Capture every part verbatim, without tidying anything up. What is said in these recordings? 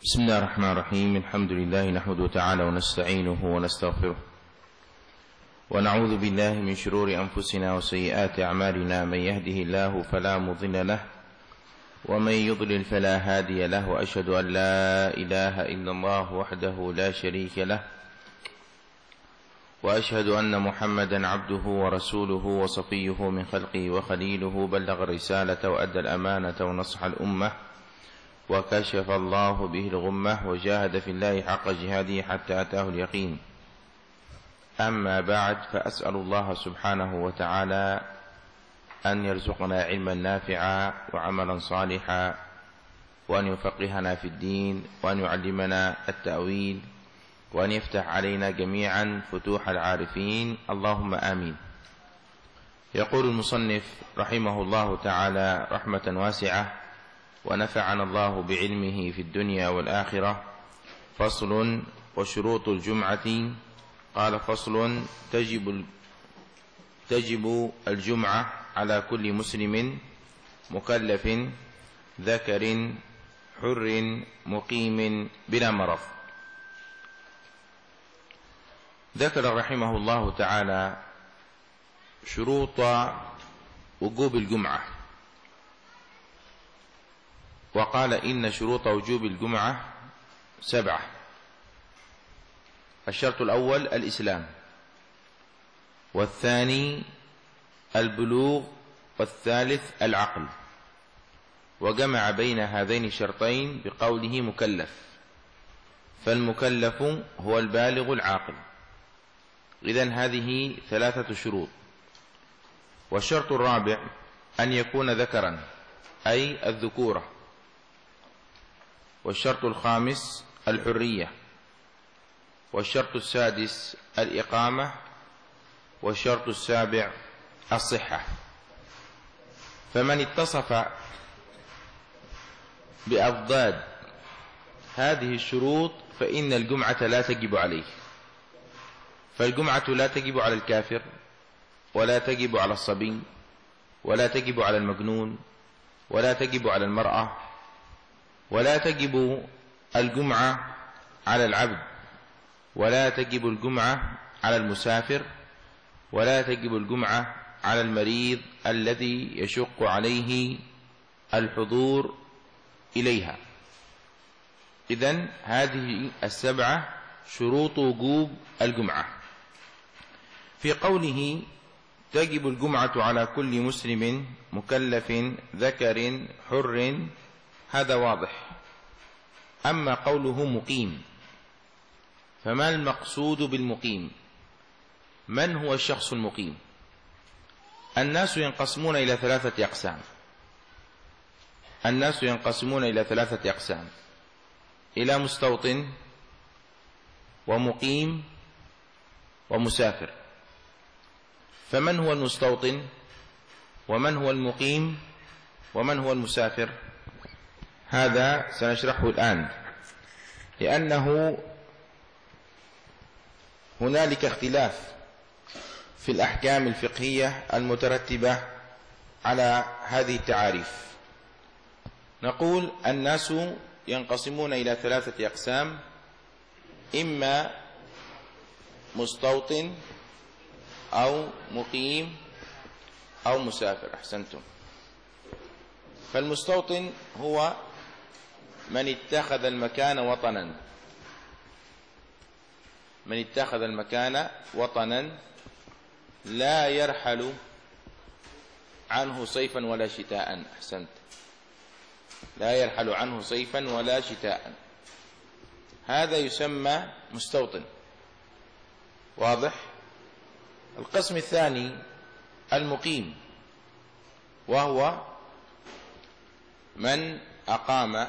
بسم الله الرحمن الرحيم. الحمد لله نحمده تعالى ونستعينه ونستغفره ونعوذ بالله من شرور أنفسنا وسيئات أعمالنا. من يهده الله فلا مضل له ومن يضلل فلا هادي له، وأشهد أن لا إله إلا الله وحده لا شريك له، وأشهد أن محمدا عبده ورسوله وصفيه من خلقه وخليله، بلغ الرسالة وأدى الأمانة ونصح الأمة وكشف الله به الغمة وجاهد في الله حق جهاده حتى أتاه اليقين. أما بعد، فأسأل الله سبحانه وتعالى أن يرزقنا علما نافعا وعملا صالحا، وأن يفقهنا في الدين، وأن يعلمنا التأويل، وأن يفتح علينا جميعا فتوح العارفين، اللهم آمين. يقول المصنف رحمه الله تعالى رحمة واسعة، ونفعنا الله بعلمه في الدنيا والآخرة. فصل: وشروط الجمعة. قال: فصل: تجب تجب الجمعة على كل مسلم مكلف ذكر حر مقيم بلا مرض. ذكر رحمه الله تعالى شروط وجوب الجمعة، وقال: إن شروط وجوب الجمعة سبعة. الشرط الأول الإسلام، والثاني البلوغ، والثالث العقل. وجمع بين هذين الشرطين بقوله مكلف، فالمكلف هو البالغ العاقل. إذن هذه ثلاثة شروط. والشرط الرابع أن يكون ذكرا، أي الذكورة. والشرط الخامس الحرية. والشرط السادس الإقامة. والشرط السابع الصحة. فمن اتصف بأضداد هذه الشروط فإن الجمعة لا تجب عليه. فالجمعة لا تجب على الكافر، ولا تجب على الصبي، ولا تجب على المجنون، ولا تجب على المرأة، ولا تجب الجمعة على العبد، ولا تجب الجمعة على المسافر، ولا تجب الجمعة على المريض الذي يشق عليه الحضور إليها. إذن هذه السبعة شروط وجوب الجمعة. في قوله تجب الجمعة على كل مسلم مكلف ذكر حر، هذا واضح. أما قوله مقيم، فما المقصود بالمقيم؟ من هو الشخص المقيم؟ الناس ينقسمون إلى ثلاثة أقسام. الناس ينقسمون إلى ثلاثة أقسام: إلى مستوطن، ومقيم، ومسافر. فمن هو المستوطن؟ ومن هو المقيم؟ ومن هو المسافر؟ هذا سنشرحه الآن، لأنه هنالك اختلاف في الأحكام الفقهية المترتبة على هذه التعاريف. نقول الناس ينقسمون إلى ثلاثة أقسام: إما مستوطن، أو مقيم، أو مسافر. أحسنتم. فالمستوطن هو من اتخذ المكان وطنا، من اتخذ المكان وطنا لا يرحل عنه صيفا ولا شتاء. أحسنت. لا يرحل عنه صيفا ولا شتاء، هذا يسمى مستوطن. واضح؟ القسم الثاني المقيم، وهو من أقام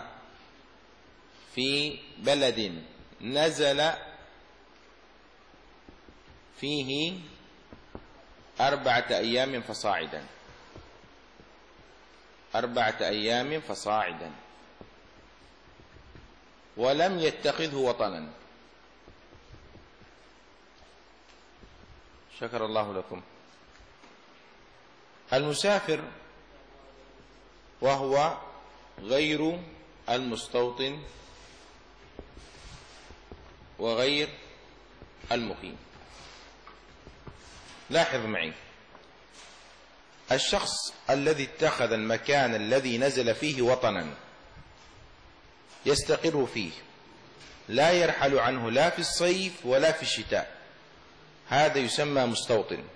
في بلد نزل فيه أربعة أيام فصاعدا. أربعة أيام فصاعدا ولم يتخذه وطنا. شكر الله لكم. المسافر وهو غير المستوطن وغير المقيم. لاحظ معي، الشخص الذي اتخذ المكان الذي نزل فيه وطنا يستقر فيه، لا يرحل عنه لا في الصيف ولا في الشتاء، هذا يسمى مستوطن.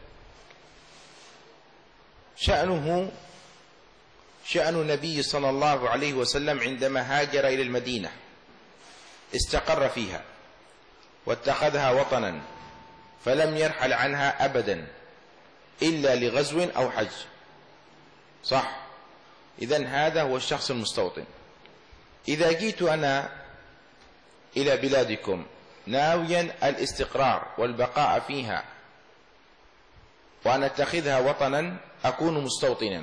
شأنه شأن النبي صلى الله عليه وسلم عندما هاجر إلى المدينة، استقر فيها واتخذها وطنا، فلم يرحل عنها أبدا إلا لغزو أو حج، صح؟ إذن هذا هو الشخص المستوطن. إذا جيت أنا إلى بلادكم ناويا الاستقرار والبقاء فيها وأن أتخذها وطنا، أكون مستوطنا.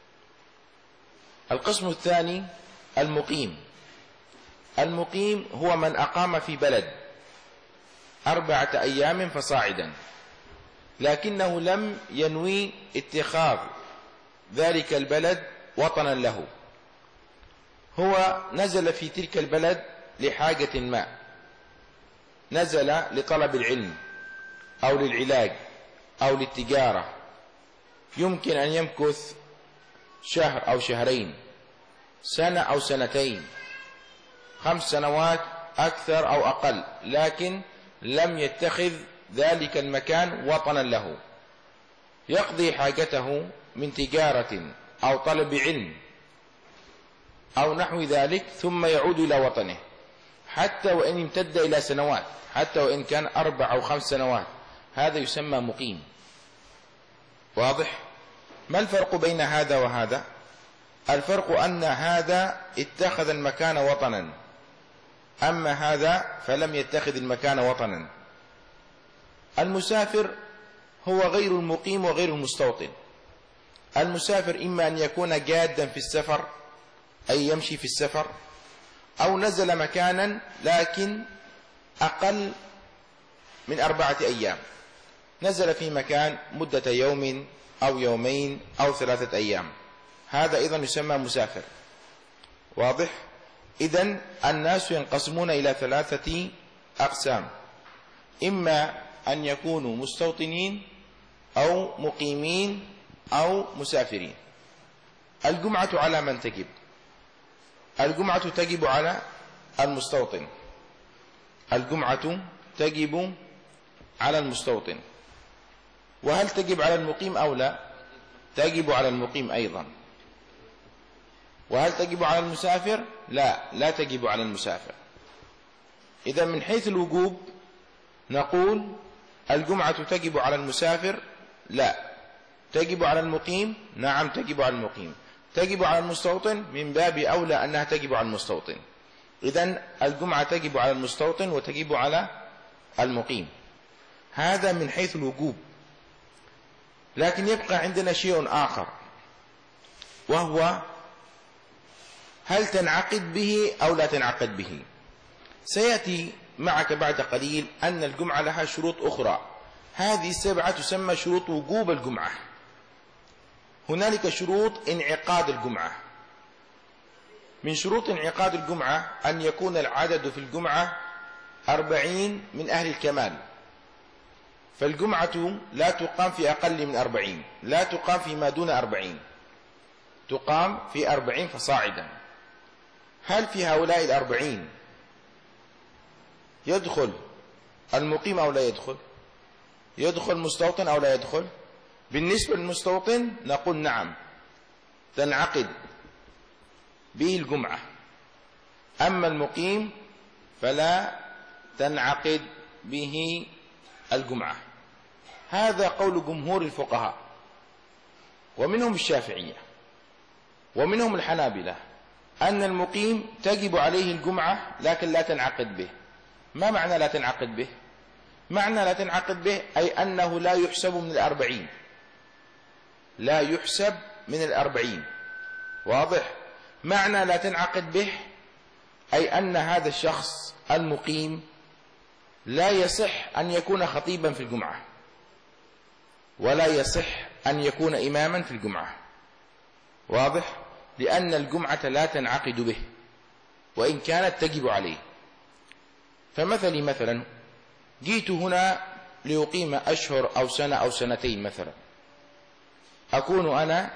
القسم الثاني المقيم. المقيم هو من أقام في بلد أربعة أيام فصاعدا، لكنه لم ينوي اتخاذ ذلك البلد وطنا له، هو نزل في تلك البلد لحاجة ما، نزل لطلب العلم أو للعلاج أو للتجارة، يمكن أن يمكث شهر أو شهرين، سنة أو سنتين، خمس سنوات أكثر أو أقل، لكن لم يتخذ ذلك المكان وطنا له، يقضي حاجته من تجارة أو طلب علم أو نحو ذلك، ثم يعود إلى وطنه، حتى وإن امتد إلى سنوات، حتى وإن كان أربع أو خمس سنوات، هذا يسمى مقيم. واضح؟ ما الفرق بين هذا وهذا؟ الفرق أن هذا اتخذ المكان وطنا، أما هذا فلم يتخذ المكان وطنا. المسافر هو غير المقيم وغير المستوطن. المسافر إما أن يكون جادا في السفر، أي يمشي في السفر، أو نزل مكانا لكن أقل من أربعة أيام، نزل في مكان مدة يوم أو يومين أو ثلاثة أيام، هذا أيضا يسمى مسافر. واضح؟ إذن الناس ينقسمون إلى ثلاثة أقسام، إما أن يكونوا مستوطنين أو مقيمين أو مسافرين. الجمعة على من تجب؟ الجمعة تجب على المستوطن، الجمعة تجب على المستوطن. وهل تجب على المقيم أو لا؟ تجب على المقيم أيضا. وهل تجب على المسافر؟ لا، لا تجب على المسافر. إذا من حيث الوجوب نقول الجمعة تجب على المسافر؟ لا. تجب على المقيم؟ نعم تجب على المقيم. تجب على المستوطن؟ من باب أولى أنها تجب على المستوطن. إذن الجمعة تجب على المستوطن وتجب على المقيم، هذا من حيث الوجوب. لكن يبقى عندنا شيء آخر، وهو هل تنعقد به أو لا تنعقد به. سيأتي معك بعد قليل أن الجمعة لها شروط أخرى، هذه السبعة تسمى شروط وجوب الجمعة. هنالك شروط انعقاد الجمعة. من شروط انعقاد الجمعة أن يكون العدد في الجمعة أربعين من أهل الكمال، فالجمعة لا تقام في أقل من أربعين، لا تقام فيما دون أربعين، تقام في أربعين فصاعدا. هل في هؤلاء الأربعين يدخل المقيم أو لا يدخل؟ يدخل المستوطن أو لا يدخل؟ بالنسبة للمستوطن نقول نعم تنعقد به الجمعة، أما المقيم فلا تنعقد به الجمعة. هذا قول جمهور الفقهاء، ومنهم الشافعية ومنهم الحنابلة، أن المقيم تجب عليه الجمعة لكن لا تنعقد به. ما معنى لا تنعقد به؟ معنى لا تنعقد به أي أنه لا يحسب من الأربعين، لا يحسب من الأربعين. واضح؟ معنى لا تنعقد به أي أن هذا الشخص المقيم لا يصح أن يكون خطيبا في الجمعة، ولا يصح أن يكون إماما في الجمعة. واضح؟ لأن الجمعة لا تنعقد به وإن كانت تجب عليه. فمثلي مثلا جئت هنا لأقيم أشهر أو سنة أو سنتين مثلا، أكون أنا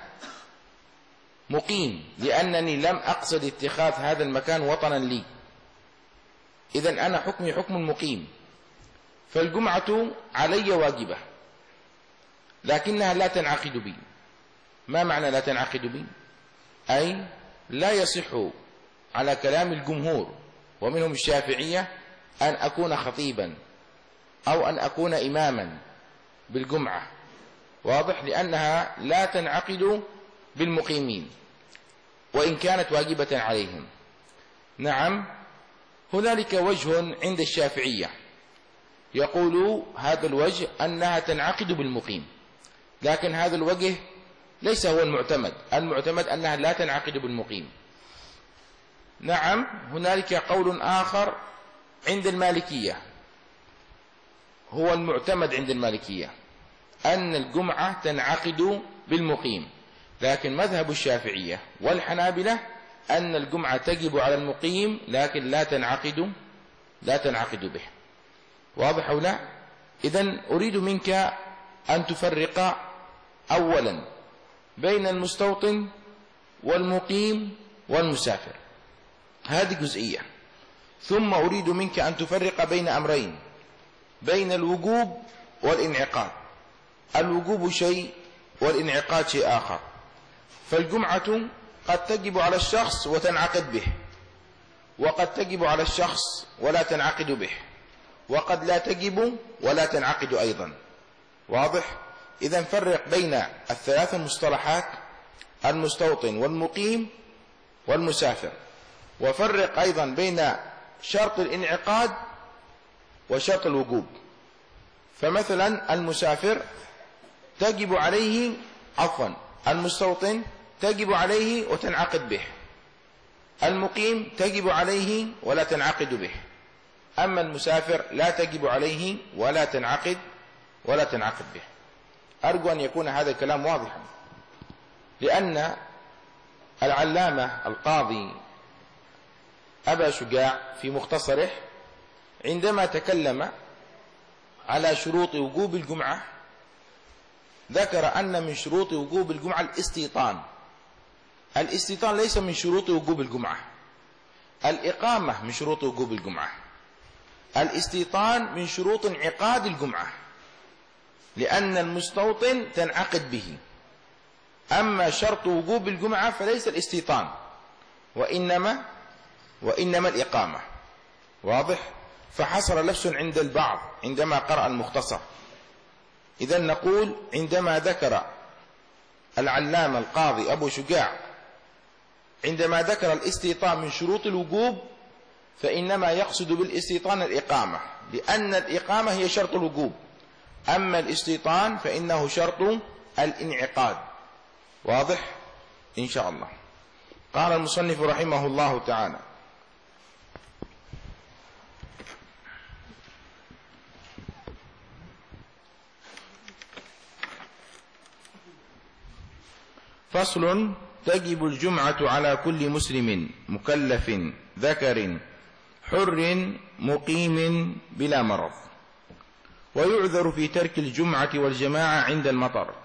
مقيم لأنني لم أقصد اتخاذ هذا المكان وطنا لي، إذن أنا حكمي حكم المقيم، فالجمعة علي واجبة لكنها لا تنعقد بي. ما معنى لا تنعقد بي؟ أي لا يصح على كلام الجمهور ومنهم الشافعية أن أكون خطيبا أو أن أكون إماما بالجمعة، واضح، لأنها لا تنعقد بالمقيمين وإن كانت واجبة عليهم. نعم، هنالك وجه عند الشافعية يقول هذا الوجه أنها تنعقد بالمقيم، لكن هذا الوجه ليس هو المعتمد، المعتمد أنها لا تنعقد بالمقيم. نعم، هنالك قول آخر عند المالكية هو المعتمد عند المالكية أن الجمعة تنعقد بالمقيم، لكن مذهب الشافعية والحنابلة أن الجمعة تجب على المقيم لكن لا تنعقد لا تنعقد به. واضح أو لا؟ إذن أريد منك أن تفرق أولا بين المستوطن والمقيم والمسافر، هذه جزئية. ثم أريد منك أن تفرق بين أمرين، بين الوجوب والانعقاد. الوجوب شيء والانعقاد شيء آخر. فالجمعة قد تجب على الشخص وتنعقد به، وقد تجب على الشخص ولا تنعقد به، وقد لا تجب ولا تنعقد أيضا. واضح؟ إذن فرق بين الثلاث المصطلحات، المستوطن والمقيم والمسافر، وفرق أيضا بين شرط الانعقاد وشرط الوجوب. فمثلا المسافر تجب عليه عفوا المستوطن تجب عليه وتنعقد به، المقيم تجب عليه ولا تنعقد به، أما المسافر لا تجب عليه ولا تنعقد ولا تنعقد به. أرجو أن يكون هذا الكلام واضحا، لأن العلامة القاضي أبا شجاع في مختصره عندما تكلم على شروط وجوب الجمعة ذكر أن من شروط وجوب الجمعة الاستيطان. الاستيطان ليس من شروط وجوب الجمعة، الإقامة من شروط وجوب الجمعة، الاستيطان من شروط انعقاد الجمعة، لأن المستوطن تنعقد به. أما شرط وجوب الجمعة فليس الاستيطان وإنما وإنما الإقامة. واضح؟ فحصل لبس عند البعض عندما قرأ المختصر. إذن نقول عندما ذكر العلامة القاضي أبو شجاع عندما ذكر الاستيطان من شروط الوجوب فإنما يقصد بالاستيطان الإقامة، لأن الإقامة هي شرط الوجوب، أما الاستيطان فإنه شرط الانعقاد. واضح؟ إن شاء الله. قال المصنف رحمه الله تعالى: فصل: تجب الجمعة على كل مسلم مكلف ذكر حر مقيم بلا مرض، ويعذر في ترك الجمعة والجماعة عند المطر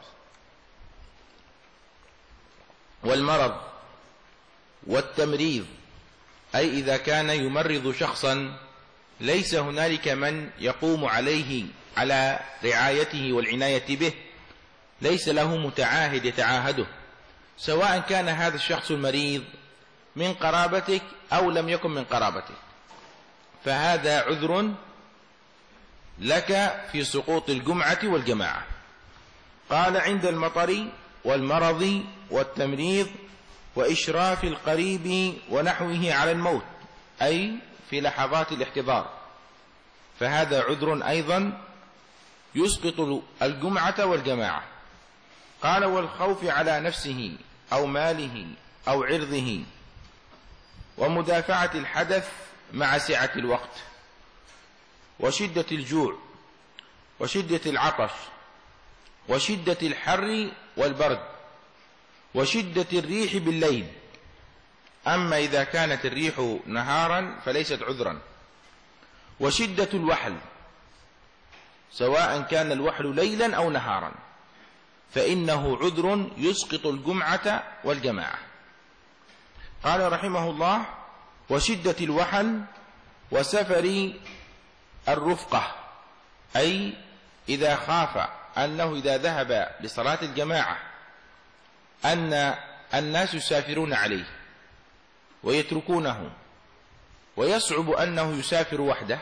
والمرض والتمريض، أي إذا كان يمرض شخصا ليس هنالك من يقوم عليه على رعايته والعناية به، ليس له متعاهد يتعاهده، سواء كان هذا الشخص المريض من قرابتك أو لم يكن من قرابتك، فهذا عذر لك في سقوط الجمعة والجماعة. قال: عند المطر والمرض والتمريض وإشراف القريب ونحوه على الموت، أي في لحظات الاحتضار، فهذا عذر أيضا يسقط الجمعة والجماعة. قال: والخوف على نفسه أو ماله أو عرضه، ومدافعة الحدث مع سعة الوقت، وشدة الجوع وشدة العطش وشدة الحر والبرد وشدة الريح بالليل. أما إذا كانت الريح نهارا فليست عذرا. وشدة الوحل، سواء كان الوحل ليلا أو نهارا، فإنه عذر يسقط الجمعة والجماعة. قال رحمه الله: وشدة الوحل وسفر الرفقة، أي إذا خاف أنه إذا ذهب لصلاة الجماعة أن الناس يسافرون عليه ويتركونه ويصعب أنه يسافر وحده،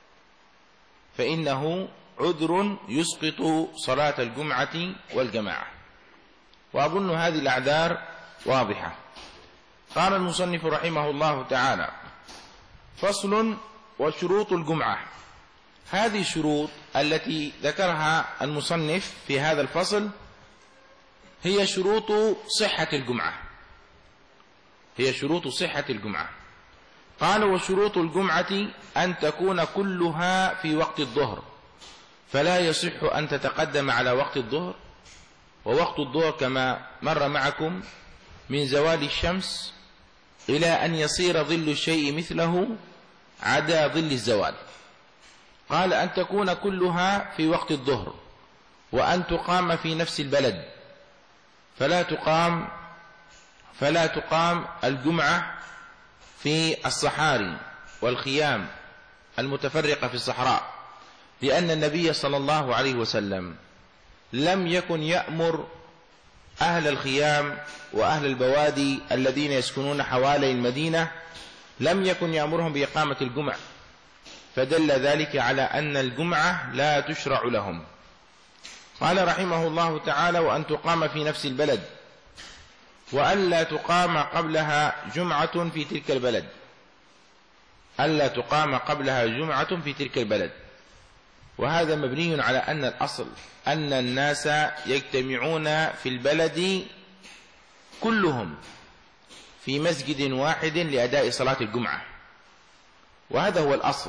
فإنه عذر يسقط صلاة الجمعة والجماعة. وأظن هذه الأعذار واضحة. قال المصنف رحمه الله تعالى: فصل: وشروط الجمعة. هذه الشروط التي ذكرها المصنف في هذا الفصل هي شروط صحة الجمعة، هي شروط صحة الجمعة. قال: وشروط الجمعة أن تكون كلها في وقت الظهر، فلا يصح أن تتقدم على وقت الظهر، ووقت الظهر كما مر معكم من زوال الشمس إلى أن يصير ظل الشيء مثله عدا ظل الزوال. قال: أن تكون كلها في وقت الظهر، وأن تقام في نفس البلد، فلا تقام فلا تقام الجمعة في الصحاري والخيام المتفرقة في الصحراء، لأن النبي صلى الله عليه وسلم لم يكن يأمر أهل الخيام وأهل البوادي الذين يسكنون حوالي المدينة، لم يكن يأمرهم بإقامة الجمعة، فدل ذلك على أن الجمعة لا تشرع لهم. قال رحمه الله تعالى: وأن تقام في نفس البلد، وألا تقام قبلها جمعة في تلك البلد، ألا تقام قبلها جمعة في تلك البلد. وهذا مبني على أن الأصل أن الناس يجتمعون في البلد كلهم في مسجد واحد لأداء صلاة الجمعة، وهذا هو الأصل.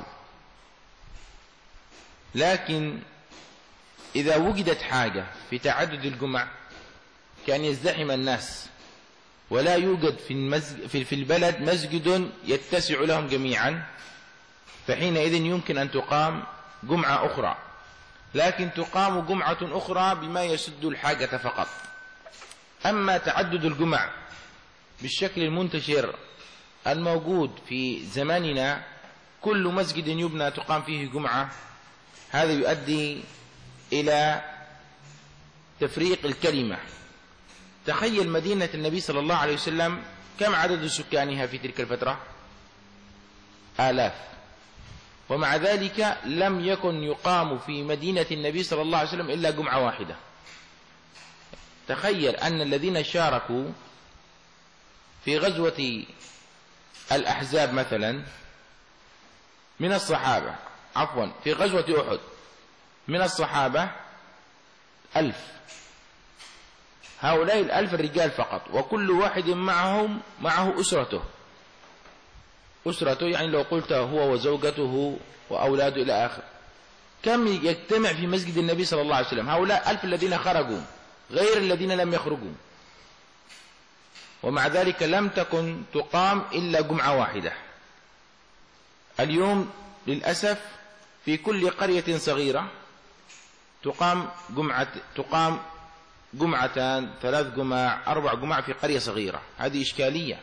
لكن إذا وجدت حاجة في تعدد الجمع كأن يزدحم الناس ولا يوجد في, المسجد في البلد مسجد يتسع لهم جميعا، فحينئذ يمكن أن تقام جمعة أخرى، لكن تقام جمعة أخرى بما يسد الحاجة فقط. أما تعدد الجمع بالشكل المنتشر الموجود في زماننا، كل مسجد يبنى تقام فيه جمعة، هذا يؤدي إلى تفريق الكلمة. تخيل مدينة النبي صلى الله عليه وسلم كم عدد سكانها في تلك الفترة؟ آلاف، ومع ذلك لم يكن يقام في مدينة النبي صلى الله عليه وسلم إلا جمعة واحدة. تخيل أن الذين شاركوا في غزوة الأحزاب مثلا من الصحابة، عفوا في غزوة أحد من الصحابة ألف، هؤلاء الألف الرجال فقط، وكل واحد معهم معه أسرته أسرته يعني لو قلت هو وزوجته وأولاده إلى آخر، كم يجتمع في مسجد النبي صلى الله عليه وسلم؟ هؤلاء ألف الذين خرجوا غير الذين لم يخرجوا، ومع ذلك لم تكن تقام إلا جمعة واحدة. اليوم للأسف في كل قرية صغيرة تقام جمعة تقام جمعتان، ثلاث جمع، أربع جمع في قرية صغيرة. هذه إشكالية،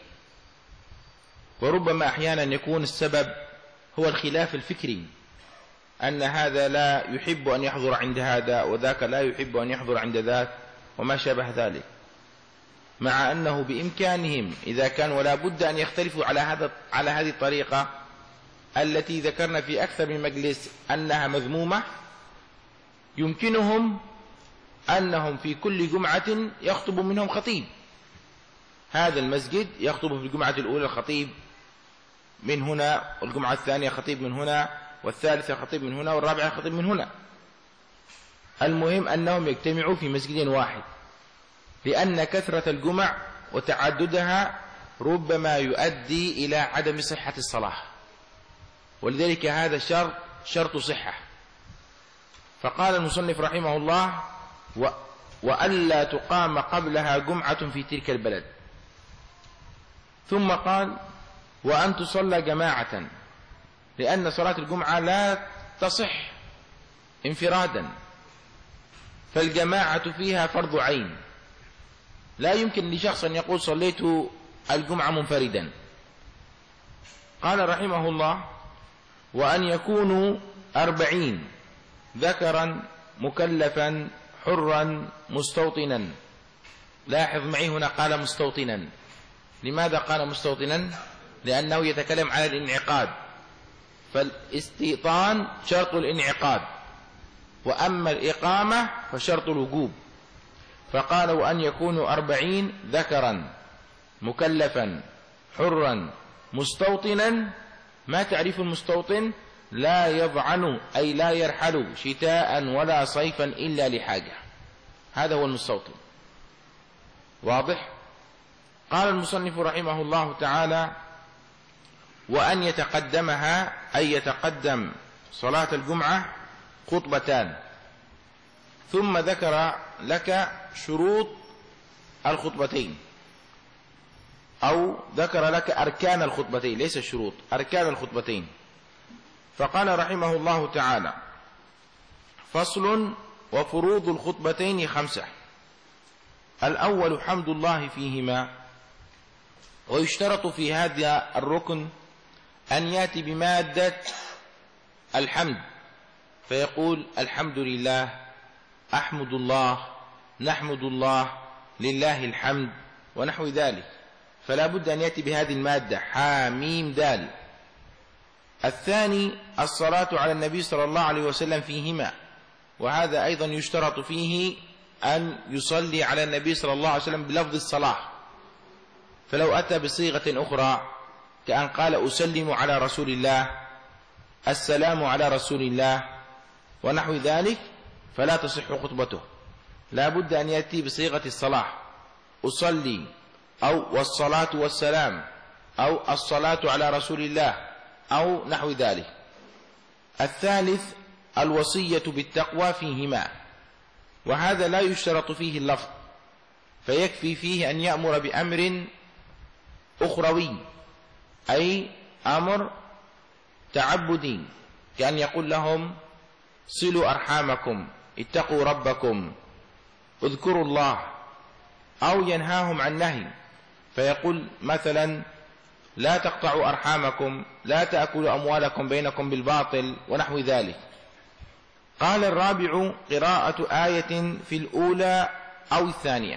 وربما أحيانا يكون السبب هو الخلاف الفكري، أن هذا لا يحب أن يحضر عند هذا وذاك لا يحب أن يحضر عند ذاك وما شابه ذلك، مع أنه بإمكانهم إذا كان ولا بد أن يختلفوا على هذا على هذه الطريقة التي ذكرنا في أكثر من مجلس أنها مذمومة، يمكنهم أنهم في كل جمعة يخطب منهم خطيب. هذا المسجد يخطب في الجمعة الأولى الخطيب من هنا، والجمعة الثانية خطيب من هنا، والثالثة خطيب من هنا، والرابعة خطيب من هنا. المهم أنهم يجتمعوا في مسجد واحد، لأن كثرة الجمع وتعددها ربما يؤدي إلى عدم صحة الصلاة، ولذلك هذا شرط شرط صحة. فقال المصنف رحمه الله: و وألا تقام قبلها جمعة في تلك البلد. ثم قال: وأن تصلى جماعة، لأن صلاة الجمعة لا تصح انفرادا، فالجماعة فيها فرض عين، لا يمكن لشخص أن يقول صليت الجمعة منفردا. قال رحمه الله: وأن يكونوا أربعين ذكرا مكلفا حرا مستوطنا. لاحظ معي هنا قال مستوطنا. لماذا قال مستوطنا؟ لأنه يتكلم على الانعقاد، فالاستيطان شرط الانعقاد، وأما الإقامة فشرط الوجوب. فقال: وأن يكونوا أربعين ذكرا مكلفا حرا مستوطنا. ما تعريف المستوطن؟ لا يضعن أي لا يرحل شتاء ولا صيفا إلا لحاجة، هذا هو المستوطن. واضح؟ قال المصنف رحمه الله تعالى: وأن يتقدمها أي يتقدم صلاة الجمعة خطبتان. ثم ذكر لك شروط الخطبتين، أو ذكر لك أركان الخطبتين، ليس الشروط، أركان الخطبتين. فقال رحمه الله تعالى: فصل: وفروض الخطبتين خمسة. الأول حمد الله فيهما، ويشترط في هذا الركن أن يأتي بمادة الحمد، فيقول: الحمد لله، أحمد الله، نحمد الله، لله الحمد، ونحو ذلك. فلا بد أن يأتي بهذه المادة حاميم دال. الثاني الصلاة على النبي صلى الله عليه وسلم فيهما، وهذا أيضا يشترط فيه أن يصلي على النبي صلى الله عليه وسلم بلفظ الصلاة. فلو أتى بصيغة أخرى كأن قال: أسلم على رسول الله، السلام على رسول الله، ونحو ذلك، فلا تصح خطبته. لا بد أن يأتي بصيغة الصلاة: أصلي، أو والصلاة والسلام، أو الصلاة على رسول الله، أو نحو ذلك. الثالث الوصية بالتقوى فيهما، وهذا لا يشترط فيه اللفظ، فيكفي فيه أن يأمر بأمر أخروي، أي أمر تعبدي، كأن يقول لهم: صلوا أرحامكم، اتقوا ربكم، اذكروا الله، أو ينهاهم عن نهي، فيقول مثلا: لا تقطعوا أرحامكم، لا تأكلوا أموالكم بينكم بالباطل، ونحو ذلك. قال الرابع: قراءة آية في الأولى أو الثانية.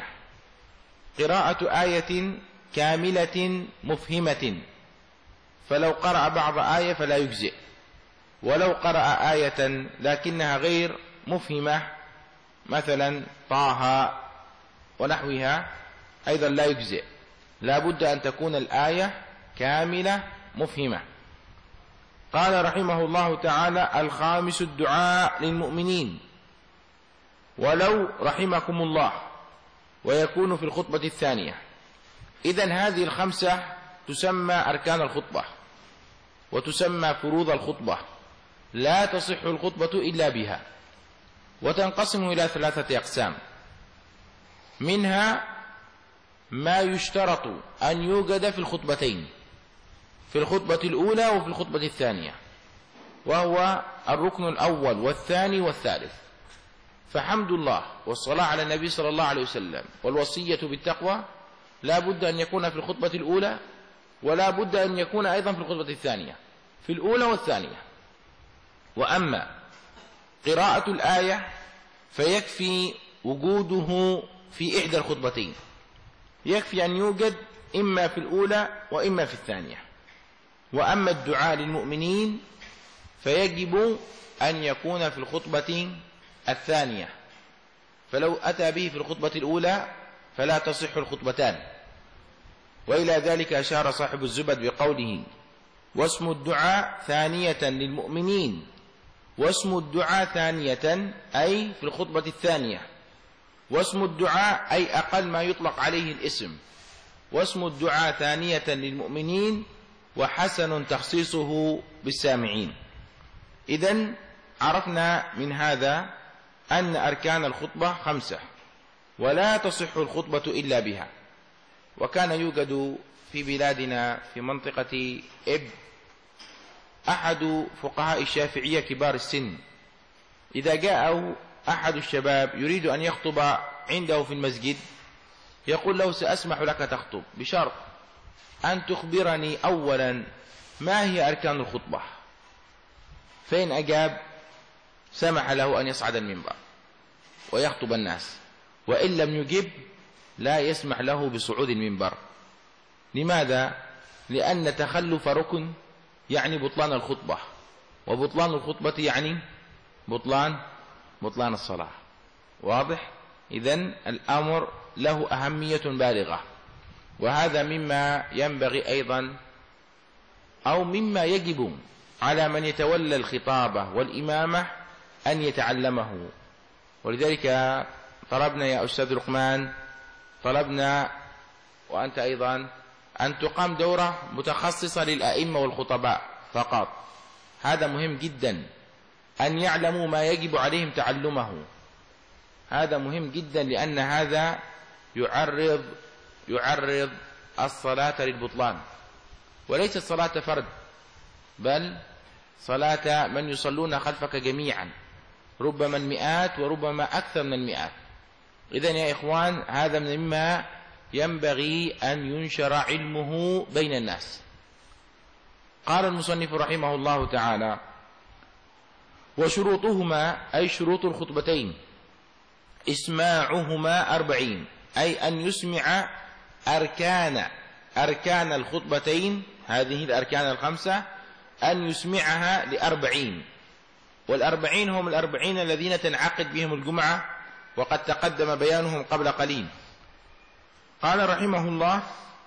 قراءة آية كاملة مفهمة، فلو قرأ بعض آية فلا يجزئ، ولو قرأ آية لكنها غير مفهمة، مثلا طه ونحوها، أيضا لا يجزئ. لا بد أن تكون الآية كاملة مفهمة. قال رحمه الله تعالى: الخامس الدعاء للمؤمنين، ولو رحمكم الله، ويكون في الخطبة الثانية. إذن هذه الخمسة تسمى أركان الخطبة، وتسمى فروض الخطبة، لا تصح الخطبة إلا بها، وتنقسم إلى ثلاثة أقسام. منها ما يشترط أن يوجد في الخطبتين، في الخطبة الأولى وفي الخطبة الثانية، وهو الركن الأول والثاني والثالث. فحمد الله والصلاة على النبي صلى الله عليه وسلم والوصية بالتقوى لا بد أن يكون في الخطبة الأولى، ولا بد أن يكون أيضا في الخطبة الثانية، في الأولى والثانية. وأما قراءة الآية فيكفي وجوده في إحدى الخطبتين، يكفي أن يوجد إما في الأولى وإما في الثانية. وأما الدعاء للمؤمنين فيجب أن يكون في الخطبة الثانية، فلو أتى به في الخطبة الأولى فلا تصح الخطبتان. وإلى ذلك أشار صاحب الزبد بقوله: واسم الدعاء ثانية للمؤمنين. واسم الدعاء ثانية أي في الخطبة الثانية، واسم الدعاء أي أقل ما يطلق عليه الاسم. واسم الدعاء ثانية للمؤمنين، وحسن تخصيصه بالسامعين. إذن عرفنا من هذا أن أركان الخطبة خمسة، ولا تصح الخطبة إلا بها. وكان يوجد في بلادنا في منطقة إب أحد فقهاء الشافعية كبار السن إذا جاءه أحد الشباب يريد أن يخطب عنده في المسجد يقول له سأسمح لك تخطب بشرط أن تخبرني أولا ما هي أركان الخطبة، فإن أجاب سمح له أن يصعد المنبر ويخطب الناس، وإن لم يجب لا يسمح له بصعود المنبر. لماذا؟ لأن تخلف ركن يعني بطلان الخطبة، وبطلان الخطبة يعني بطلان بطلان الصلاة. واضح؟ إذن الأمر له أهمية بالغة، وهذا مما ينبغي أيضا أو مما يجب على من يتولى الخطابة والإمامة أن يتعلمه. ولذلك طلبنا يا أستاذ لقمان، طلبنا وأنت أيضا أن تقام دورة متخصصة للأئمة والخطباء فقط. هذا مهم جدا أن يعلموا ما يجب عليهم تعلمه، هذا مهم جدا، لأن هذا يعرض يعرض الصلاة للبطلان، وليست صلاة فرد بل صلاة من يصلون خلفك جميعا، ربما المئات وربما أكثر من المئات. إذن يا إخوان هذا مما ينبغي أن ينشر علمه بين الناس. قال المصنف رحمه الله تعالى: وشروطهما أي شروط الخطبتين إسماعهما أربعين، أي أن يسمع أركان أركان الخطبتين، هذه الأركان الخمسة أن يسمعها لأربعين، والأربعين هم الأربعين الذين تنعقد بهم الجمعة، وقد تقدم بيانهم قبل قليل. قال رحمه الله: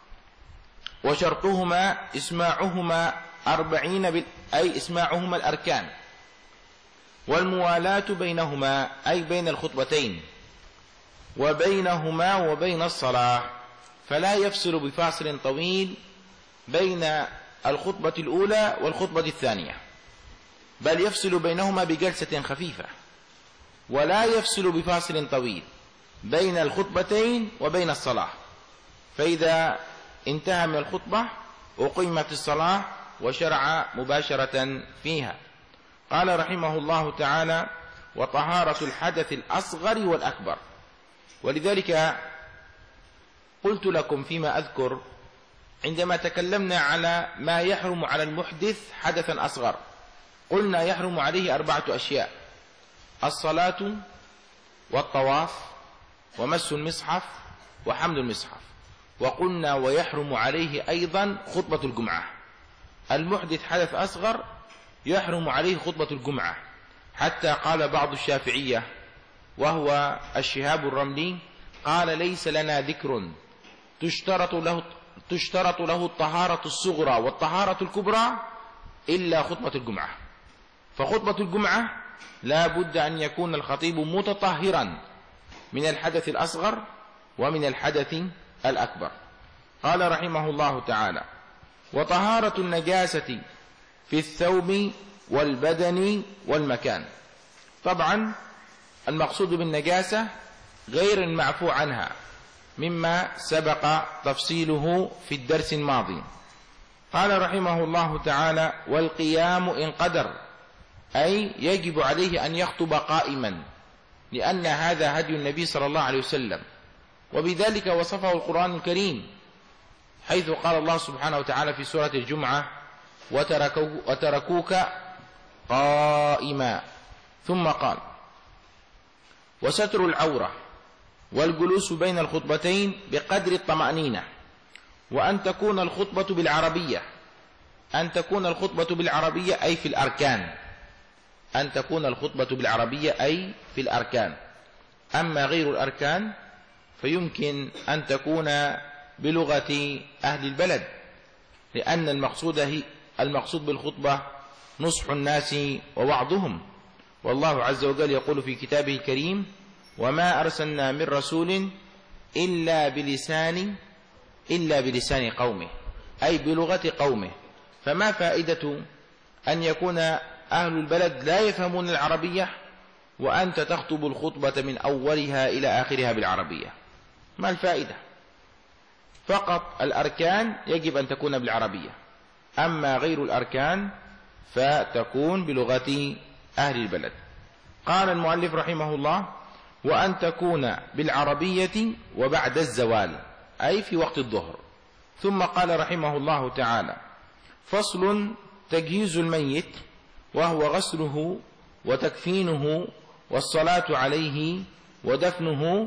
وشرطهما إسماعهما أربعين بال... أي إسماعهما الأركان، والموالاة بينهما أي بين الخطبتين، وبينهما وبين الصلاة، فلا يفصل بفاصل طويل بين الخطبة الأولى والخطبة الثانية، بل يفصل بينهما بجلسة خفيفة، ولا يفصل بفاصل طويل بين الخطبتين وبين الصلاة، فإذا انتهى من الخطبة أقيمت الصلاة وشرع مباشرة فيها. قال رحمه الله تعالى: وطهارة الحدث الأصغر والأكبر. ولذلك قلت لكم فيما أذكر عندما تكلمنا على ما يحرم على المحدث حدثا أصغر، قلنا يحرم عليه أربعة أشياء: الصلاة والطواف ومس المصحف وحمل المصحف. وقلنا ويحرم عليه أيضا خطبة الجمعة. المحدث حدث أصغر يحرم عليه خطبة الجمعة، حتى قال بعض الشافعية وهو الشهاب الرملي قال: ليس لنا ذكر تشترط له تشترط له الطهارة الصغرى والطهارة الكبرى إلا خطبة الجمعة. فخطبة الجمعة لا بد أن يكون الخطيب متطهرا من الحدث الأصغر ومن الحدث الأكبر. قال رحمه الله تعالى: وطهارة النجاسة في الثوب والبدن والمكان. طبعا المقصود بالنجاسة غير المعفو عنها مما سبق تفصيله في الدرس الماضي. قال رحمه الله تعالى: والقيام إن قدر، أي يجب عليه أن يخطب قائما، لأن هذا هدي النبي صلى الله عليه وسلم، وبذلك وصفه القرآن الكريم، حيث قال الله سبحانه وتعالى في سورة الجمعة: وتركوك قائما. ثم قال: وستر العورة والجلوس بين الخطبتين بقدر الطمأنينة، وأن تكون الخطبة بالعربية أن تكون الخطبة بالعربية أي في الأركان أن تكون الخطبة بالعربية أي في الأركان. أما غير الأركان فيمكن أن تكون بلغة أهل البلد، لأن المقصود هي المقصود بالخطبة نصح الناس ووعظهم. والله عز وجل يقول في كتابه الكريم: وما أرسلنا من رسول إلا بلسان إلا بلسان قومه، أي بلغة قومه. فما فائدة أن يكون أهل البلد لا يفهمون العربية وأنت تخطب الخطبة من أولها إلى آخرها بالعربية؟ ما الفائدة؟ فقط الأركان يجب أن تكون بالعربية، أما غير الأركان فتكون بلغة أهل البلد. قال المؤلف رحمه الله: وأن تكون بالعربية وبعد الزوال، أي في وقت الظهر. ثم قال رحمه الله تعالى: فصل: تجهيز الميت، وهو غسله وتكفينه والصلاة عليه ودفنه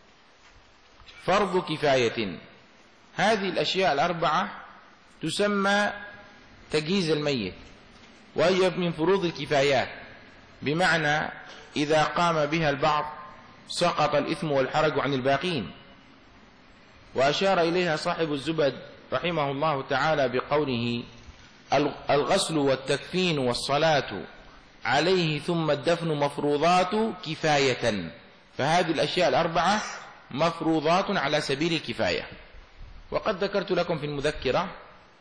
فرض كفاية. هذه الأشياء الأربعة تسمى تجهيز الميت، وهي من فروض الكفايات، بمعنى إذا قام بها البعض سقط الإثم والحرج عن الباقين. وأشار إليها صاحب الزبد رحمه الله تعالى بقوله: الغسل والتكفين والصلاة عليه ثم الدفن مفروضات كفاية. فهذه الأشياء الأربعة مفروضات على سبيل الكفاية. وقد ذكرت لكم في المذكرة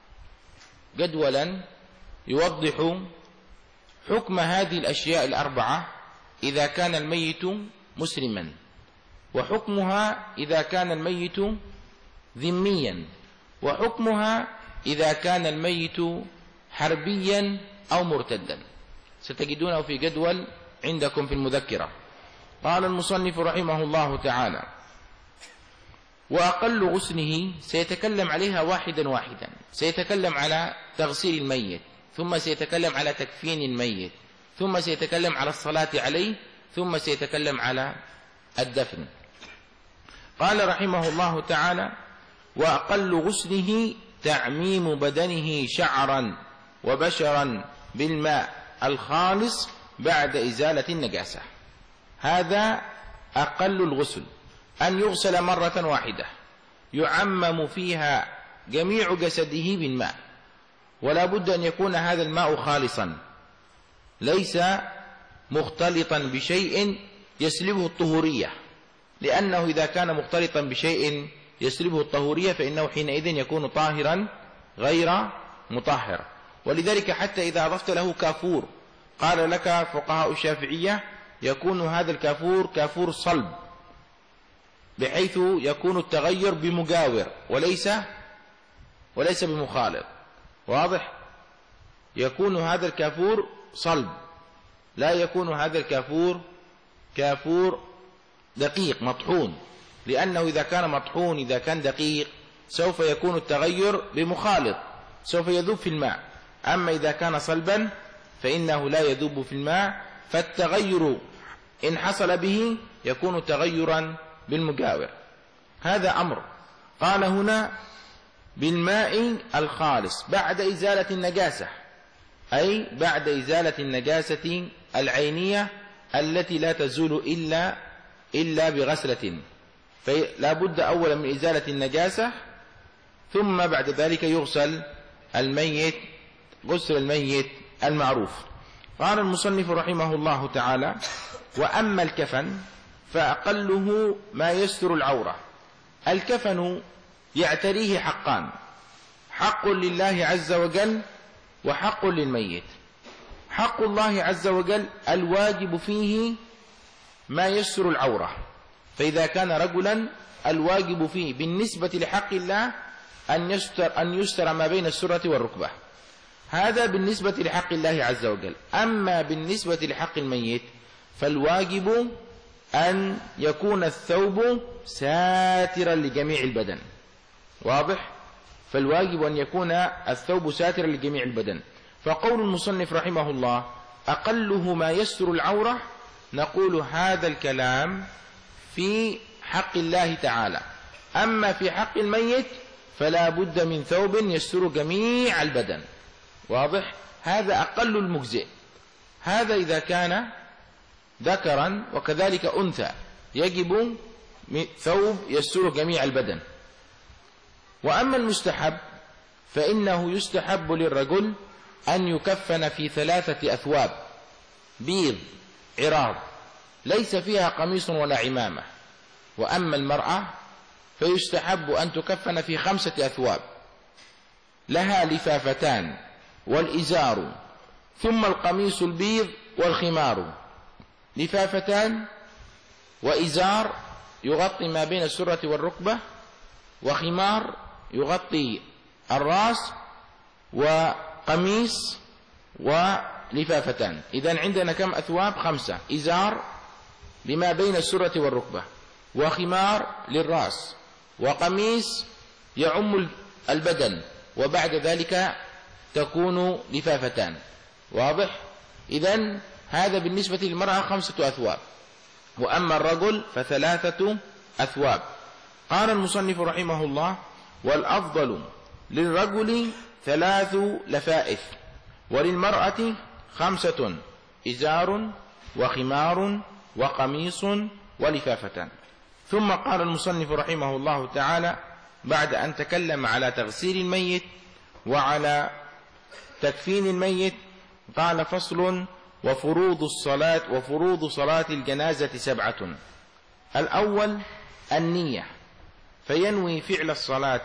جدولا يوضح حكم هذه الأشياء الأربعة إذا كان الميت مسلما، وحكمها إذا كان الميت ذميا، وحكمها إذا كان الميت حربيا أو مرتدا. ستجدونه في جدول عندكم في المذكرة. قال المصنف رحمه الله تعالى: وأقل غسله، سيتكلم عليها واحدا واحدا. سيتكلم على تغسيل الميت، ثم سيتكلم على تكفين الميت، ثم سيتكلم على الصلاة عليه، ثم سيتكلم على الدفن. قال رحمه الله تعالى: وأقل غسله تعميم بدنه شعرا وبشرا بالماء الخالص بعد إزالة النجاسة. هذا أقل الغسل، أن يغسل مرة واحدة يعمم فيها جميع جسده بالماء، ولا بد أن يكون هذا الماء خالصا ليس مختلطا بشيء يسلبه الطهورية، لأنه إذا كان مختلطا بشيء يسلبه الطهورية فإنه حينئذ يكون طاهرا غير مطهر. ولذلك حتى إذا أضفت له كافور، قال لك فقهاء الشافعية يكون هذا الكافور كافور صلب، بحيث يكون التغير بمجاور وليس وليس بمخالط. واضح؟ يكون هذا الكافور صلب، لا يكون هذا الكافور كافور دقيق مطحون، لأنه إذا كان مطحون إذا كان دقيق سوف يكون التغير بمخالط، سوف يذوب في الماء. أما إذا كان صلبا فإنه لا يذوب في الماء، فالتغير إن حصل به يكون تغيرا بالمجاور. هذا أمر. قال هنا: بالماء الخالص بعد إزالة النجاسة، أي بعد إزالة النجاسة العينية التي لا تزول إلا إلا بغسلة. فلا بد أولا من إزالة النجاسة، ثم بعد ذلك يغسل الميت غسل الميت المعروف. قال المصنف رحمه الله تعالى: وأما الكفن فأقله ما يستر العورة. الكفن يعتريه حقان: حق لله عز وجل وحق للميت. حق الله عز وجل الواجب فيه ما يستر العورة، فإذا كان رجلا الواجب فيه بالنسبة لحق الله أن يستر, أن يستر ما بين السرة والركبة، هذا بالنسبة لحق الله عز وجل. أما بالنسبة لحق الميت فالواجب أن يكون الثوب ساترا لجميع البدن. واضح؟ فالواجب أن يكون الثوب ساترا لجميع البدن. فقول المصنف رحمه الله: أقله ما يستر العورة، نقول هذا الكلام في حق الله تعالى. أما في حق الميت فلا بد من ثوب يستر جميع البدن. واضح؟ هذا أقل المجزئ. هذا إذا كان ذكرا، وكذلك أنثى يجب ثوب يستر جميع البدن. وأما المستحب فإنه يستحب للرجل أن يكفن في ثلاثة أثواب بيض عراض ليس فيها قميص ولا عمامة. وأما المرأة فيستحب أن تكفن في خمسة أثواب لها لفافتان والإزار، ثم القميص البيض والخمار. لفافتان وإزار يغطي ما بين السرة والركبة، وخمار يغطي الرأس، وقميص ولفافتان. إذن عندنا كم أثواب؟ خمسة. إزار بما بين السرة والركبة، وخمار للرأس، وقميص يعم البدن، وبعد ذلك تكون لفافتان. واضح؟ إذن هذا بالنسبة للمرأة خمسة أثواب، وأما الرجل فثلاثة أثواب. قال المصنف رحمه الله: والأفضل للرجل ثلاث لفائف، وللمرأة خمسة: إزار وخمار وقميص ولفافتان. ثم قال المصنف رحمه الله تعالى بعد أن تكلم على تغسيل الميت وعلى تكفين الميت، قال: فصل: وفروض الصلاة وفروض صلاة الجنازة سبعة. الأول النية، فينوي فعل الصلاة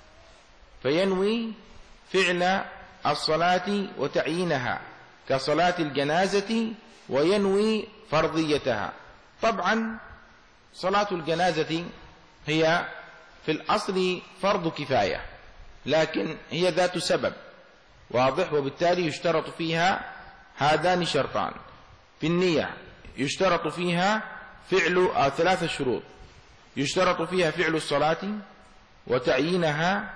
فينوي فعل الصلاة وتعيينها كصلاة الجنازة، وينوي فرضيتها. طبعا صلاة الجنازة هي في الأصل فرض كفاية، لكن هي ذات سبب واضح، وبالتالي يشترط فيها هذان شرطان. في النية يشترط فيها فعل آه ثلاثة شروط: يشترط فيها فعل الصلاة وتعيينها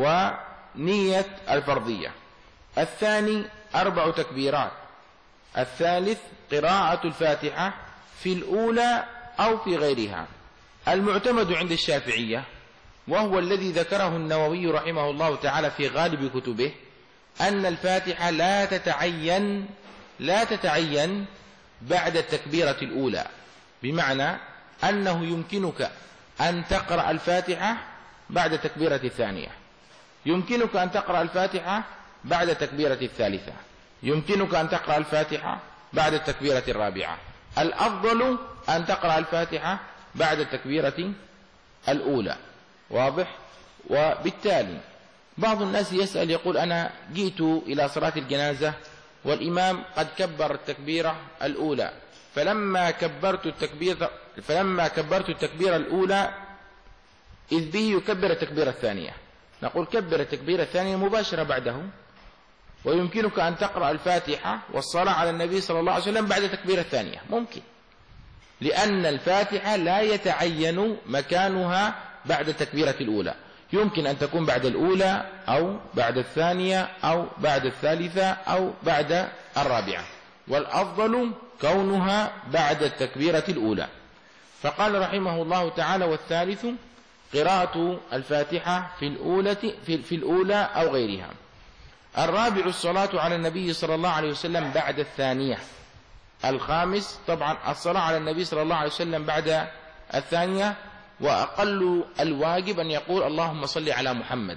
ونية الفرضية. الثاني أربع تكبيرات. الثالث قراءة الفاتحة في الأولى أو في غيرها. المعتمد عند الشافعية، وهو الذي ذكره النووي رحمه الله تعالى في غالب كتبه، أن الفاتحة لا تتعين لا تتعين بعد التكبيرة الأولى، بمعنى أنه يمكنك أن تقرأ الفاتحة بعد التكبيرة الثانية، يمكنك أن تقرأ الفاتحة بعد التكبيرة الثالثة، يمكنك أن تقرأ الفاتحة بعد التكبيرة الرابعة. الأفضل أن تقرأ الفاتحة بعد التكبيرة الأولى. واضح؟ وبالتالي بعض الناس يسأل يقول: أنا جئت إلى صلاة الجنازة والإمام قد كبر التكبيرة الأولى، فلما كبرت التكبيرة فلما كبرت التكبيرة الأولى إذ به يكبر التكبيرة الثانية. نقول: كبر التكبيرة الثانية مباشرة بعده، ويمكنك أن تقرأ الفاتحة والصلاة على النبي صلى الله عليه وسلم بعد التكبيرة الثانية، ممكن، لأن الفاتحة لا يتعين مكانها بعد التكبيرة الأولى، يمكن أن تكون بعد الأولى أو بعد الثانية أو بعد الثالثة أو بعد الرابعة، والأفضل كونها بعد التكبيرة الأولى. فقال رحمه الله تعالى: والثالث قراءة الفاتحة في الأولى في الأولى أو غيرها. الرابع الصلاة على النبي صلى الله عليه وسلم بعد الثانية. الخامس طبعا الصلاة على النبي صلى الله عليه وسلم بعد الثانية، وأقل الواجب أن يقول: اللهم صل على محمد.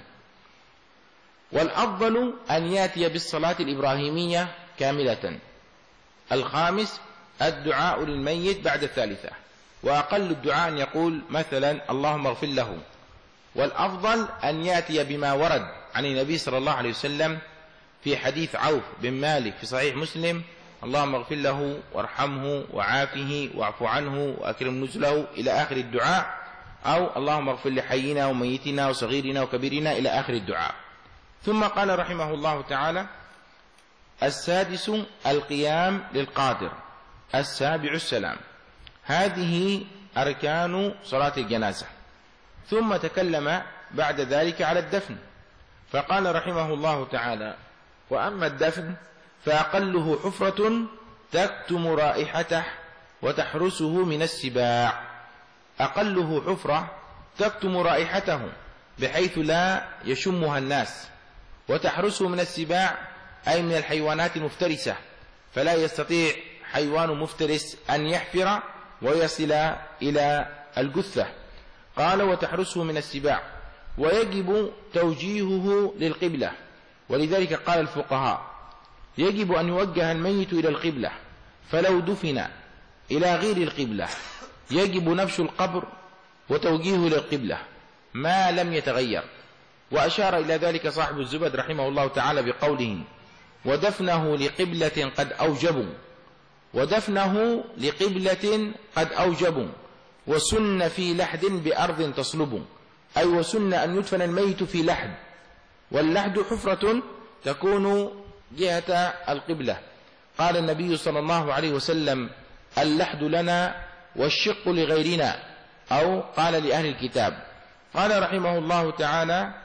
والأفضل أن يأتي بالصلاة الإبراهيمية كاملة. الخامس الدعاء للميت بعد الثالثة، وأقل الدعاء أن يقول مثلا: اللهم اغفر له. والأفضل أن يأتي بما ورد عن النبي صلى الله عليه وسلم في حديث عوف بن مالك في صحيح مسلم: اللهم اغفر له وارحمه وعافه واعف عنه وأكرم نزله، إلى آخر الدعاء، أو اللهم اغفر لحينا وميتنا وصغيرنا وكبيرنا، إلى آخر الدعاء. ثم قال رحمه الله تعالى: السادس القيام للقادر. السابع السلام. هذه أركان صلاة الجنازة. ثم تكلم بعد ذلك على الدفن، فقال رحمه الله تعالى: وأما الدفن فأقله حفرة تكتم رائحته وتحرسه من السباع. أقله حفرة تكتم رائحته بحيث لا يشمها الناس، وتحرسه من السباع أي من الحيوانات المفترسة، فلا يستطيع حيوان مفترس أن يحفر ويصل إلى الجثة. قال: وتحرسه من السباع. ويجب توجيهه للقبلة، ولذلك قال الفقهاء: يجب أن يوجه الميت إلى القبلة، فلو دفن إلى غير القبلة يجب نبش القبر وتوجيهه للقبلة ما لم يتغير. وأشار إلى ذلك صاحب الزبد رحمه الله تعالى بقوله: ودفنه لقبلة قد أوجبوا ودفنه لقبلة قد أوجبوا وسن في لحد بأرض تصلب. أي وسن أن يدفن الميت في لحد، واللحد حفرة تكون جهة القبلة. قال النبي صلى الله عليه وسلم: اللحد لنا والشق لغيرنا، أو قال لأهل الكتاب. قال رحمه الله تعالى: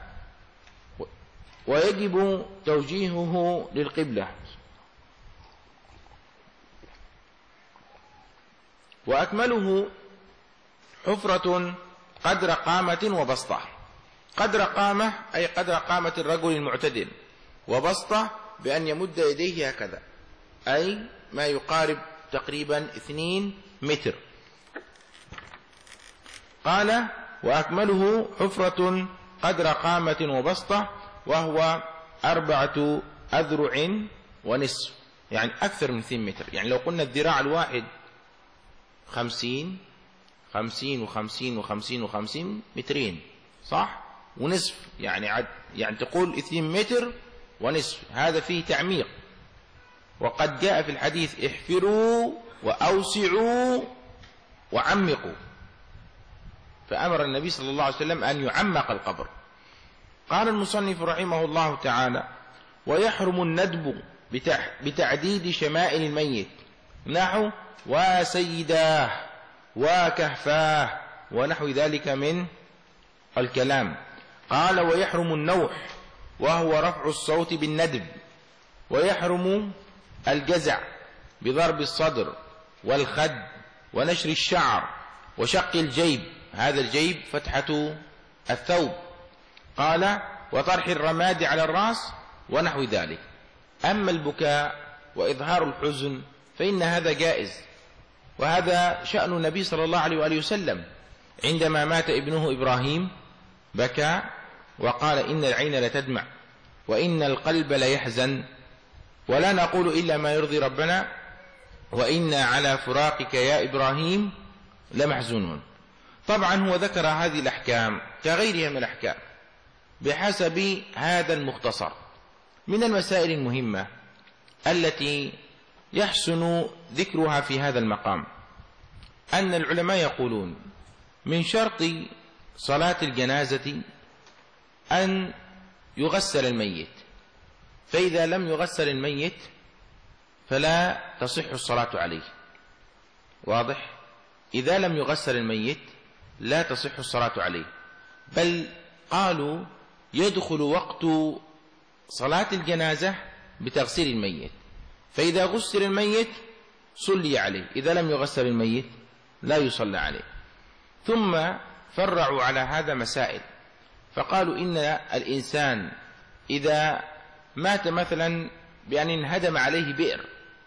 ويجب توجيهه للقبلة. وأكمله حفرة قدر قامة وبسطة. قدر قامة أي قدر قامة الرجل المعتدل، وبسطة بأن يمد يديه هكذا، أي ما يقارب تقريبا اثنين متر. قال: وأكمله حفرة قدر قامة وبسطة، وهو أربعة أذرع ونصف، يعني أكثر من اثنين متر. يعني لو قلنا الذراع الواحد خمسين خمسين وخمسين وخمسين وخمسين مترين، صح؟ ونصف يعني عد يعني تقول اثنين متر ونصف، هذا فيه تعميق. وقد جاء في الحديث: احفروا وأوسعوا وعمقوا، فأمر النبي صلى الله عليه وسلم أن يعمق القبر. قال المصنف رحمه الله تعالى: ويحرم الندب بتعديد شمائل الميت، نحو وسيداه وكهفاه ونحو ذلك من الكلام. قال: ويحرم النوح، وهو رفع الصوت بالندب. ويحرم الجزع بضرب الصدر والخد ونشر الشعر وشق الجيب، هذا الجيب فتحة الثوب. قال: وطرح الرماد على الرأس ونحو ذلك. أما البكاء وإظهار الحزن فإن هذا جائز، وهذا شأن النبي صلى الله عليه وآله وسلم. عندما مات ابنه إبراهيم بكى وقال: إن العين لتدمع وإن القلب ليحزن، ولا نقول إلا ما يرضي ربنا، وإنا على فراقك يا إبراهيم لمحزونون. طبعا هو ذكر هذه الأحكام كغيرها من الأحكام بحسب هذا المختصر. من المسائل المهمة التي يحسن ذكرها في هذا المقام أن العلماء يقولون: من شرط صلاة الجنازة أن يغسل الميت، فإذا لم يغسل الميت فلا تصح الصلاة عليه. واضح؟ إذا لم يغسل الميت لا تصح الصلاة عليه، بل قالوا يدخل وقت صلاة الجنازة بتغسيل الميت، فإذا غسل الميت صلي عليه، إذا لم يغسل الميت لا يصلى عليه. ثم فرعوا على هذا مسائل، فقالوا إن الإنسان إذا مات مثلا بأن انهدم عليه بئر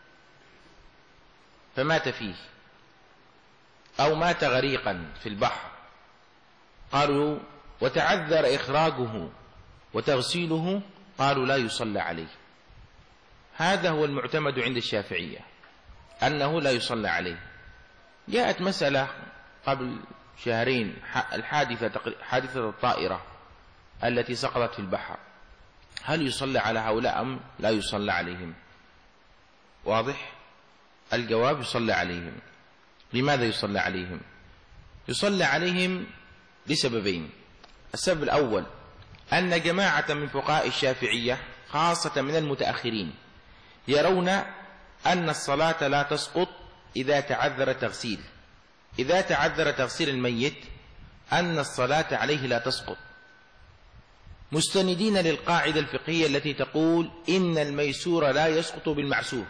فمات فيه، أو مات غريقا في البحر، قالوا وتعذر إخراجه وتغسيله، قالوا لا يصلى عليه. هذا هو المعتمد عند الشافعية، أنه لا يصلى عليه. جاءت مسألة قبل شهرين، الحادثة حادثة الطائرة التي سقطت في البحر، هل يصلى على هؤلاء أم لا يصلى عليهم؟ واضح؟ الجواب: يصلى عليهم. لماذا يصلى عليهم؟ يصلى عليهم لسببين. السبب الأول أن جماعة من فقهاء الشافعية خاصة من المتأخرين يرون أن الصلاة لا تسقط إذا تعذر تغسيل، إذا تعذر تغسيل الميت أن الصلاة عليه لا تسقط، مستندين للقاعدة الفقهية التي تقول إن الميسور لا يسقط بالمعسور،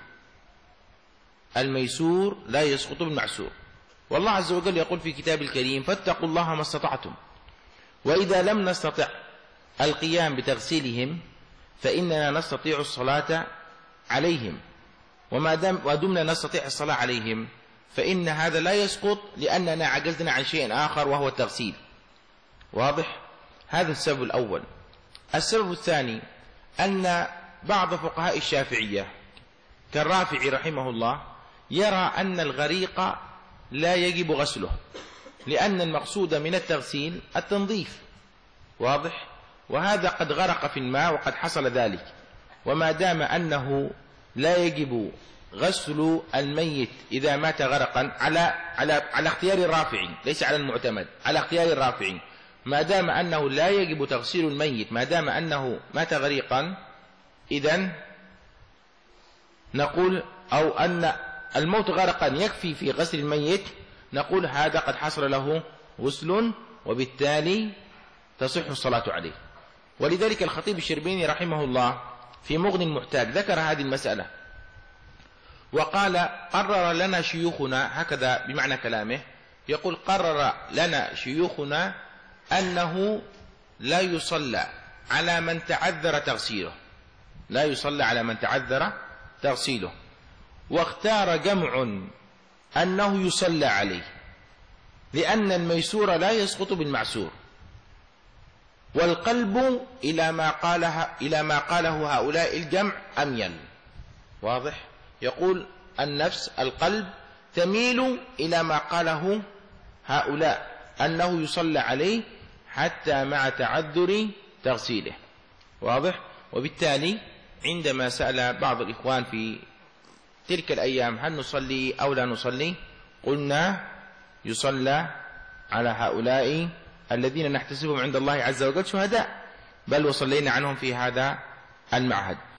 الميسور لا يسقط بالمعسور. والله عز وجل يقول في كتاب الكريم: فاتقوا الله ما استطعتم، وإذا لم نستطع القيام بتغسيلهم فإننا نستطيع الصلاة عليهم، وما دمنا نستطيع الصلاة عليهم فإن هذا لا يسقط لأننا عجزنا عن شيء آخر وهو التغسيل. واضح؟ هذا السبب الأول. السبب الثاني أن بعض فقهاء الشافعية كالرافعي رحمه الله يرى أن الغريق لا يجب غسله، لأن المقصود من التغسيل التنظيف. واضح؟ وهذا قد غرق في الماء وقد حصل ذلك، وما دام أنه لا يجب غسل الميت إذا مات غرقا على على على اختيار الرافعي، ليس على المعتمد، على اختيار الرافعي، ما دام أنه لا يجب تغسيل الميت ما دام أنه مات غريقا، إذن نقول أو أن الموت غرقا يكفي في غسل الميت، نقول هذا قد حصل له غسل وبالتالي تصح الصلاة عليه. ولذلك الخطيب الشربيني رحمه الله في مغني المحتاج ذكر هذه المسألة وقال قرر لنا شيوخنا، هكذا بمعنى كلامه، يقول قرر لنا شيوخنا أنه لا يصلى على من تعذر تغسيله، لا يصلى على من تعذر تغسيله، واختار جمع أنه يصلى عليه، لأن الميسور لا يسقط بالمعسور، والقلب إلى ما قاله إلى ما قاله هؤلاء الجمع أميل. واضح؟ يقول النفس القلب تميل إلى ما قاله هؤلاء أنه يصلى عليه حتى مع تعذر تغسيله. واضح؟ وبالتالي عندما سأل بعض الإخوان في تلك الأيام هل نصلي أو لا نصلي، قلنا يصلى على هؤلاء الذين نحتسبهم عند الله عز وجل شهداء، بل وصلينا عنهم في هذا المعهد.